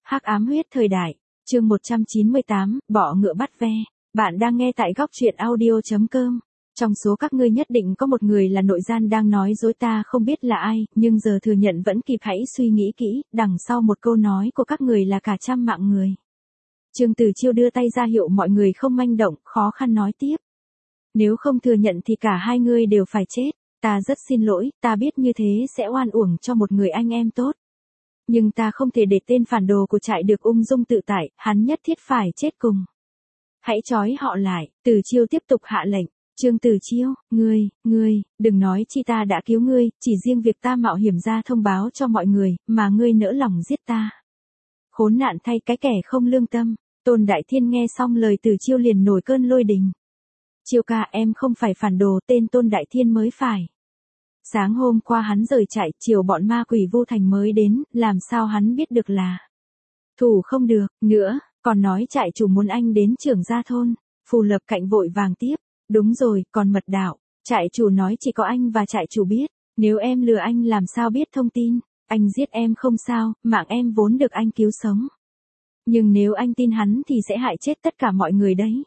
Hắc ám huyết thời đại, chương 198, bọ ngựa bắt ve. Bạn đang nghe tại góc truyện audio.com. Trong số các ngươi nhất định có một người là nội gian đang nói dối, ta không biết là ai, nhưng giờ thừa nhận vẫn kịp. Hãy suy nghĩ kỹ, đằng sau một câu nói của các người là cả trăm mạng người. Trương Tử Chiêu đưa tay ra hiệu mọi người không manh động, khó khăn nói tiếp. Nếu không thừa nhận thì cả hai ngươi đều phải chết. Ta rất xin lỗi, ta biết như thế sẽ oan uổng cho một người anh em tốt. Nhưng ta không thể để tên phản đồ của trại được ung dung tự tại, hắn nhất thiết phải chết cùng. Hãy trói họ lại. Tử Chiêu tiếp tục hạ lệnh. Trương Tử Chiêu, ngươi, đừng nói chi ta đã cứu ngươi, chỉ riêng việc ta mạo hiểm ra thông báo cho mọi người, mà ngươi nỡ lòng giết ta. Khốn nạn thay cái kẻ không lương tâm. Tôn Đại Thiên nghe xong lời Tử Chiêu liền nổi cơn lôi đình. Chiêu ca, em không phải phản đồ, tên Tôn Đại Thiên mới phải. Sáng hôm qua hắn rời trại, chiều bọn ma quỷ Vu Thành mới đến, làm sao hắn biết được là thủ không được, nữa, còn nói trại chủ muốn anh đến trưởng gia thôn. Phù Lập Cạnh vội vàng tiếp, đúng rồi, còn mật đạo, trại chủ nói chỉ có anh và trại chủ biết, nếu em lừa anh làm sao biết thông tin, anh giết em không sao, mạng em vốn được anh cứu sống. Nhưng nếu anh tin hắn thì sẽ hại chết tất cả mọi người đấy.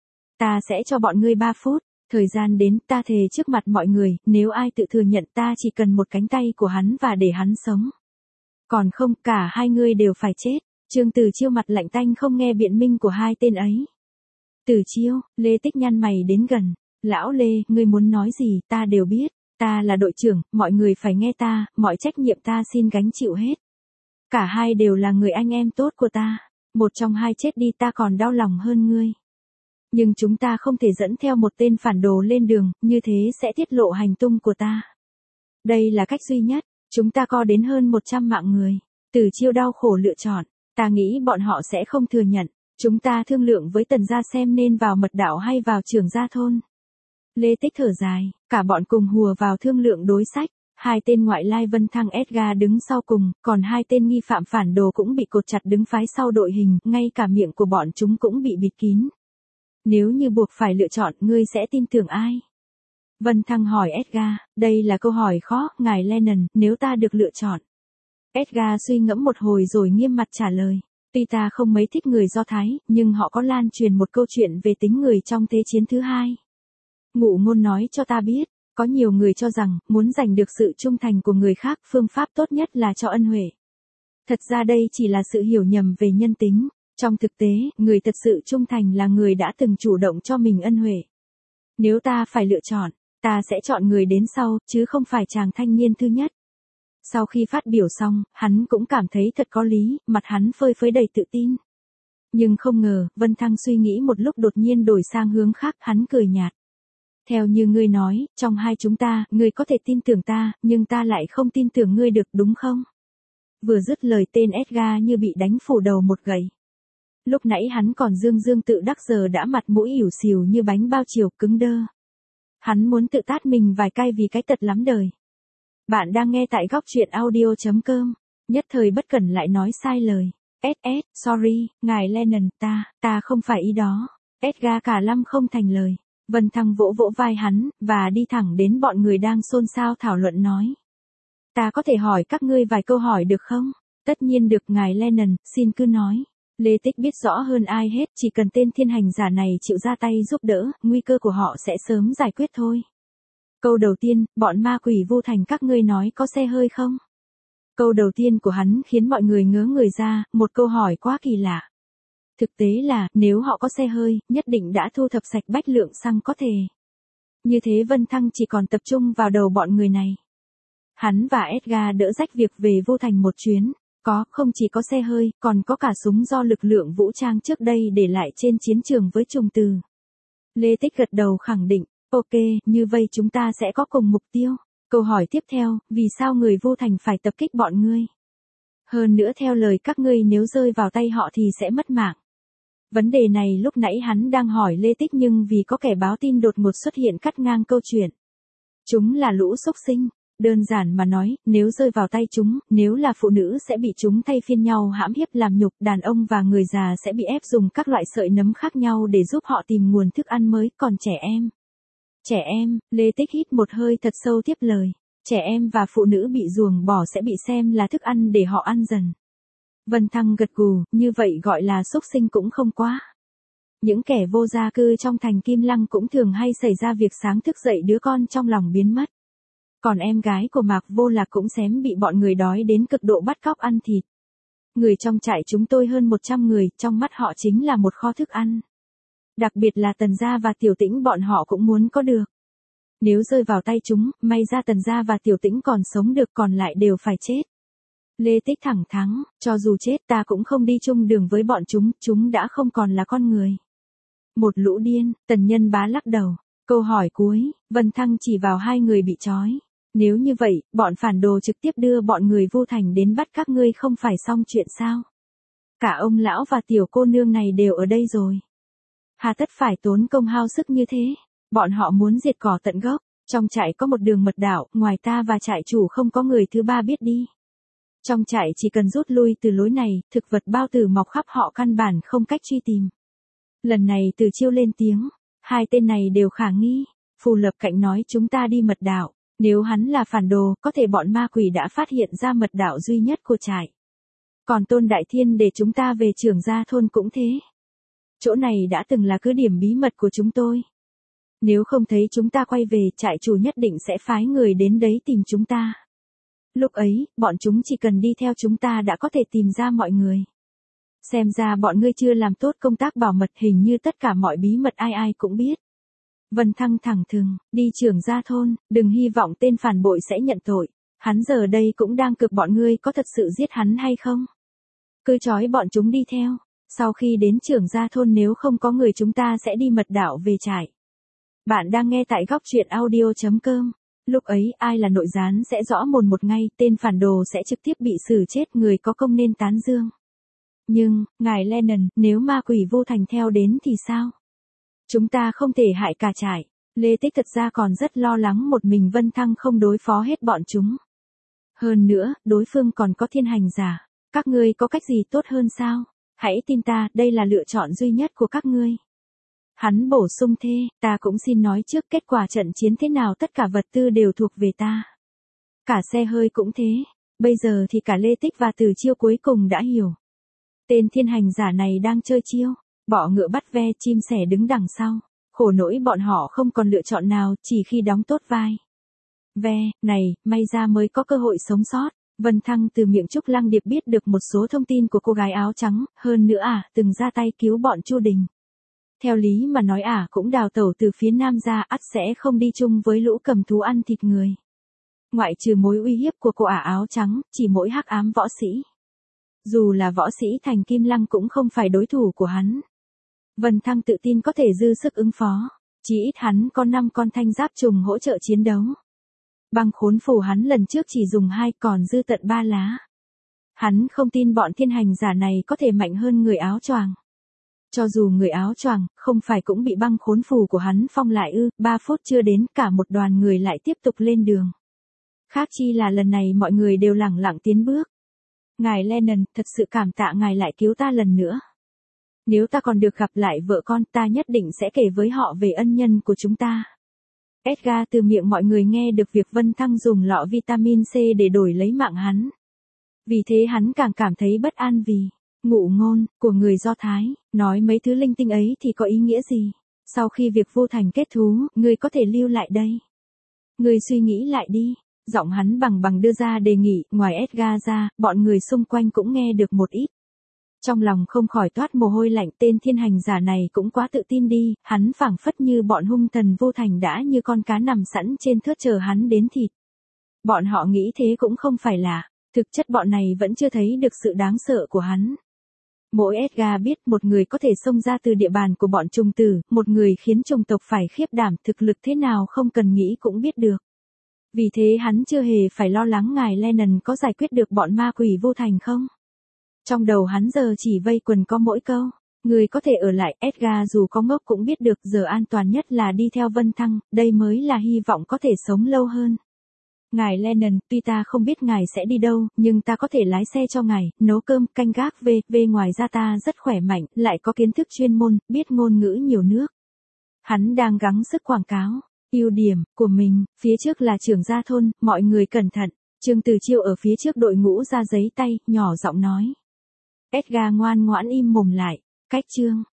Ta sẽ cho bọn ngươi 3 phút. Thời gian đến, ta thề trước mặt mọi người, nếu ai tự thừa nhận ta chỉ cần một cánh tay của hắn và để hắn sống. Còn không, cả hai ngươi đều phải chết. Trương Tử Chiêu mặt lạnh tanh không nghe biện minh của hai tên ấy. Tử Chiêu, Lê Tích nhăn mày đến gần. Lão Lê, ngươi muốn nói gì, ta đều biết. Ta là đội trưởng, mọi người phải nghe ta, mọi trách nhiệm ta xin gánh chịu hết. Cả hai đều là người anh em tốt của ta. Một trong hai chết đi ta còn đau lòng hơn ngươi. Nhưng chúng ta không thể dẫn theo một tên phản đồ lên đường, như thế sẽ tiết lộ hành tung của ta. Đây là cách duy nhất, chúng ta có đến hơn 100 mạng người. Tử Chiêu đau khổ lựa chọn, ta nghĩ bọn họ sẽ không thừa nhận. Chúng ta thương lượng với Tần gia xem nên vào mật đạo hay vào trưởng gia thôn. Lê Tích thở dài, cả bọn cùng hùa vào thương lượng đối sách. Hai tên ngoại lai Vân Thăng Edgar đứng sau cùng, còn hai tên nghi phạm phản đồ cũng bị cột chặt đứng phái sau đội hình, ngay cả miệng của bọn chúng cũng bị bịt kín. Nếu như buộc phải lựa chọn, ngươi sẽ tin tưởng ai? Vân Thăng hỏi Edgar, đây là câu hỏi khó, ngài Lennon, nếu ta được lựa chọn. Edgar suy ngẫm một hồi rồi nghiêm mặt trả lời. Tuy ta không mấy thích người Do Thái, nhưng họ có lan truyền một câu chuyện về tính người trong Thế chiến thứ hai. Ngụ Ngôn nói cho ta biết, có nhiều người cho rằng, muốn giành được sự trung thành của người khác, phương pháp tốt nhất là cho ân huệ. Thật ra đây chỉ là sự hiểu nhầm về nhân tính. Trong thực tế, người thật sự trung thành là người đã từng chủ động cho mình ân huệ. Nếu ta phải lựa chọn, ta sẽ chọn người đến sau, chứ không phải chàng thanh niên thứ nhất. Sau khi phát biểu xong, hắn cũng cảm thấy thật có lý, mặt hắn phơi phới đầy tự tin. Nhưng không ngờ, Vân Thăng suy nghĩ một lúc đột nhiên đổi sang hướng khác, hắn cười nhạt. Theo như ngươi nói, trong hai chúng ta, ngươi có thể tin tưởng ta, nhưng ta lại không tin tưởng ngươi được, đúng không? Vừa dứt lời tên Edgar như bị đánh phủ đầu một gậy. Lúc nãy hắn còn dương tự đắc, giờ đã mặt mũi ỉu xìu như bánh bao chiều, cứng đơ. Hắn muốn tự tát mình vài cái vì cái tật lắm đời. Bạn đang nghe tại góc truyện audio.com. Nhất thời bất cẩn lại nói sai lời. Sorry, ngài Lennon, ta không phải ý đó. Edgar cả lâm không thành lời. Vân Thăng vỗ vỗ vai hắn, và đi thẳng đến bọn người đang xôn xao thảo luận nói. Ta có thể hỏi các ngươi vài câu hỏi được không? Tất nhiên được, ngài Lennon, xin cứ nói. Lê Tích biết rõ hơn ai hết, chỉ cần tên thiên hành giả này chịu ra tay giúp đỡ, nguy cơ của họ sẽ sớm giải quyết thôi. Câu đầu tiên, bọn ma quỷ Vu Thành các ngươi nói có xe hơi không? Câu đầu tiên của hắn khiến mọi người ngớ người ra, một câu hỏi quá kỳ lạ. Thực tế là, nếu họ có xe hơi, nhất định đã thu thập sạch bách lượng xăng có thể. Như thế Vân Thăng chỉ còn tập trung vào đầu bọn người này. Hắn và Edgar đỡ rách việc về Vu Thành một chuyến. Không chỉ có xe hơi, còn có cả súng do lực lượng vũ trang trước đây để lại trên chiến trường với Trùng Từ. Lê Tích gật đầu khẳng định, ok, như vậy chúng ta sẽ có cùng mục tiêu. Câu hỏi tiếp theo, vì sao người Vu Thành phải tập kích bọn ngươi? Hơn nữa theo lời các ngươi nếu rơi vào tay họ thì sẽ mất mạng. Vấn đề này lúc nãy hắn đang hỏi Lê Tích nhưng vì có kẻ báo tin đột ngột xuất hiện cắt ngang câu chuyện. Chúng là lũ xúc sinh. Đơn giản mà nói, nếu rơi vào tay chúng, nếu là phụ nữ sẽ bị chúng thay phiên nhau hãm hiếp làm nhục, đàn ông và người già sẽ bị ép dùng các loại sợi nấm khác nhau để giúp họ tìm nguồn thức ăn mới, còn trẻ em, Lê Tích hít một hơi thật sâu tiếp lời, trẻ em và phụ nữ bị ruồng bỏ sẽ bị xem là thức ăn để họ ăn dần. Vân Thăng gật gù, như vậy gọi là xúc sinh cũng không quá. Những kẻ vô gia cư trong thành Kim Lăng cũng thường hay xảy ra việc sáng thức dậy đứa con trong lòng biến mất. Còn em gái của Mạc Vô Lạc cũng xém bị bọn người đói đến cực độ bắt cóc ăn thịt. Người trong trại chúng tôi hơn 100 người, trong mắt họ chính là một kho thức ăn. Đặc biệt là Tần Gia và Tiểu Tĩnh bọn họ cũng muốn có được. Nếu rơi vào tay chúng, may ra Tần Gia và Tiểu Tĩnh còn sống được, còn lại đều phải chết. Lê Tích thẳng thắn, cho dù chết ta cũng không đi chung đường với bọn chúng đã không còn là con người. Một lũ điên, Tần Nhân Bá lắc đầu. Câu hỏi cuối, Vân Thăng chỉ vào hai người bị trói. Nếu như vậy, bọn phản đồ trực tiếp đưa bọn người Vu Thành đến bắt các ngươi không phải xong chuyện sao? Cả ông lão và tiểu cô nương này đều ở đây rồi. Hà tất phải tốn công hao sức như thế? Bọn họ muốn diệt cỏ tận gốc. Trong trại có một đường mật đạo, ngoài ta và trại chủ không có người thứ ba biết đi. Trong trại chỉ cần rút lui từ lối này, thực vật bao tử mọc khắp họ căn bản không cách truy tìm. Lần này Từ Chiêu lên tiếng, hai tên này đều khả nghi. Phù Lập Cạnh nói chúng ta đi mật đạo, nếu hắn là phản đồ, có thể bọn ma quỷ đã phát hiện ra mật đạo duy nhất của trại. Còn Tôn Đại Thiên để chúng ta về Trưởng Gia thôn cũng thế. Chỗ này đã từng là cứ điểm bí mật của chúng tôi. Nếu không thấy chúng ta quay về, trại chủ nhất định sẽ phái người đến đấy tìm chúng ta. Lúc ấy, bọn chúng chỉ cần đi theo chúng ta đã có thể tìm ra mọi người. Xem ra bọn ngươi chưa làm tốt công tác bảo mật, hình như tất cả mọi bí mật ai ai cũng biết. Vân Thăng thẳng thừng, đi Trưởng Gia thôn, đừng hy vọng tên phản bội sẽ nhận tội. Hắn giờ đây cũng đang cực bọn ngươi có thật sự giết hắn hay không. Cứ trói bọn chúng đi theo. Sau khi đến Trưởng Gia thôn nếu không có người chúng ta sẽ đi mật đạo về trại. Bạn đang nghe tại góc truyện audio.com. Lúc ấy ai là nội gián sẽ rõ mồn một ngay, tên phản đồ sẽ trực tiếp bị xử chết, người có công nên tán dương. Nhưng, ngài Lennon, nếu ma quỷ Vô Thành theo đến thì sao? Chúng ta không thể hại cả trại. Lê Tích thật ra còn rất lo lắng một mình Vân Thăng không đối phó hết bọn chúng. Hơn nữa, đối phương còn có thiên hành giả. Các ngươi có cách gì tốt hơn sao? Hãy tin ta, đây là lựa chọn duy nhất của các ngươi. Hắn bổ sung thê, ta cũng xin nói trước kết quả trận chiến thế nào tất cả vật tư đều thuộc về ta. Cả xe hơi cũng thế, bây giờ thì cả Lê Tích và Từ Chiêu cuối cùng đã hiểu. Tên thiên hành giả này đang chơi chiêu, bọ ngựa bắt ve, chim sẻ đứng đằng sau. Khổ nỗi bọn họ không còn lựa chọn nào, chỉ khi đóng tốt vai. Ve, này, may ra mới có cơ hội sống sót. Vân Thăng từ miệng Trúc Lăng Điệp biết được một số thông tin của cô gái áo trắng, hơn nữa từng ra tay cứu bọn Chu Đình. Theo lý mà nói cũng đào tẩu từ phía nam ra, ắt sẽ không đi chung với lũ cầm thú ăn thịt người. Ngoại trừ mối uy hiếp của cô áo trắng, chỉ mỗi hắc ám võ sĩ. Dù là võ sĩ thành Kim Lăng cũng không phải đối thủ của hắn. Vân Thăng tự tin có thể dư sức ứng phó, chỉ ít hắn có 5 con thanh giáp trùng hỗ trợ chiến đấu. Băng khốn phù hắn lần trước chỉ dùng 2, còn dư tận 3 lá. Hắn không tin bọn thiên hành giả này có thể mạnh hơn người áo choàng. Cho dù người áo choàng, không phải cũng bị băng khốn phù của hắn phong lại ư? 3 phút chưa đến, cả một đoàn người lại tiếp tục lên đường. Khác chi là lần này mọi người đều lẳng lặng tiến bước. Ngài Lennon, thật sự cảm tạ ngài lại cứu ta lần nữa. Nếu ta còn được gặp lại vợ con, ta nhất định sẽ kể với họ về ân nhân của chúng ta. Edgar từ miệng mọi người nghe được việc Vân Thăng dùng lọ vitamin C để đổi lấy mạng hắn. Vì thế hắn càng cảm thấy bất an vì ngụ ngôn của người Do Thái, nói mấy thứ linh tinh ấy thì có ý nghĩa gì? Sau khi việc Vô Thành kết thú, ngươi có thể lưu lại đây. Ngươi suy nghĩ lại đi. Giọng hắn bằng đưa ra đề nghị, ngoài Edgar ra, bọn người xung quanh cũng nghe được một ít. Trong lòng không khỏi toát mồ hôi lạnh, tên thiên hành giả này cũng quá tự tin đi, hắn phảng phất như bọn hung thần Vô Thành đã như con cá nằm sẵn trên thớt chờ hắn đến thịt. Bọn họ nghĩ thế cũng không phải là, thực chất bọn này vẫn chưa thấy được sự đáng sợ của hắn. Mỗi Edgar biết một người có thể xông ra từ địa bàn của bọn trùng tử, một người khiến chủng tộc phải khiếp đảm, thực lực thế nào không cần nghĩ cũng biết được. Vì thế hắn chưa hề phải lo lắng ngài Lennon có giải quyết được bọn ma quỷ Vô Thành không. Trong đầu hắn giờ chỉ vây quần có mỗi câu, người có thể ở lại. Edgar dù có ngốc cũng biết được giờ an toàn nhất là đi theo Vân Thăng, đây mới là hy vọng có thể sống lâu hơn. Ngài Lennon, tuy ta không biết ngài sẽ đi đâu, nhưng ta có thể lái xe cho ngài, nấu cơm, canh gác về ngoài ra ta rất khỏe mạnh, lại có kiến thức chuyên môn, biết ngôn ngữ nhiều nước. Hắn đang gắng sức quảng cáo ưu điểm của mình, phía trước là Trưởng Gia thôn, mọi người cẩn thận. Trương Từ Chiêu ở phía trước đội ngũ ra giấy tay, nhỏ giọng nói. Edgar ngoan ngoãn im mồm lại. Cách chương.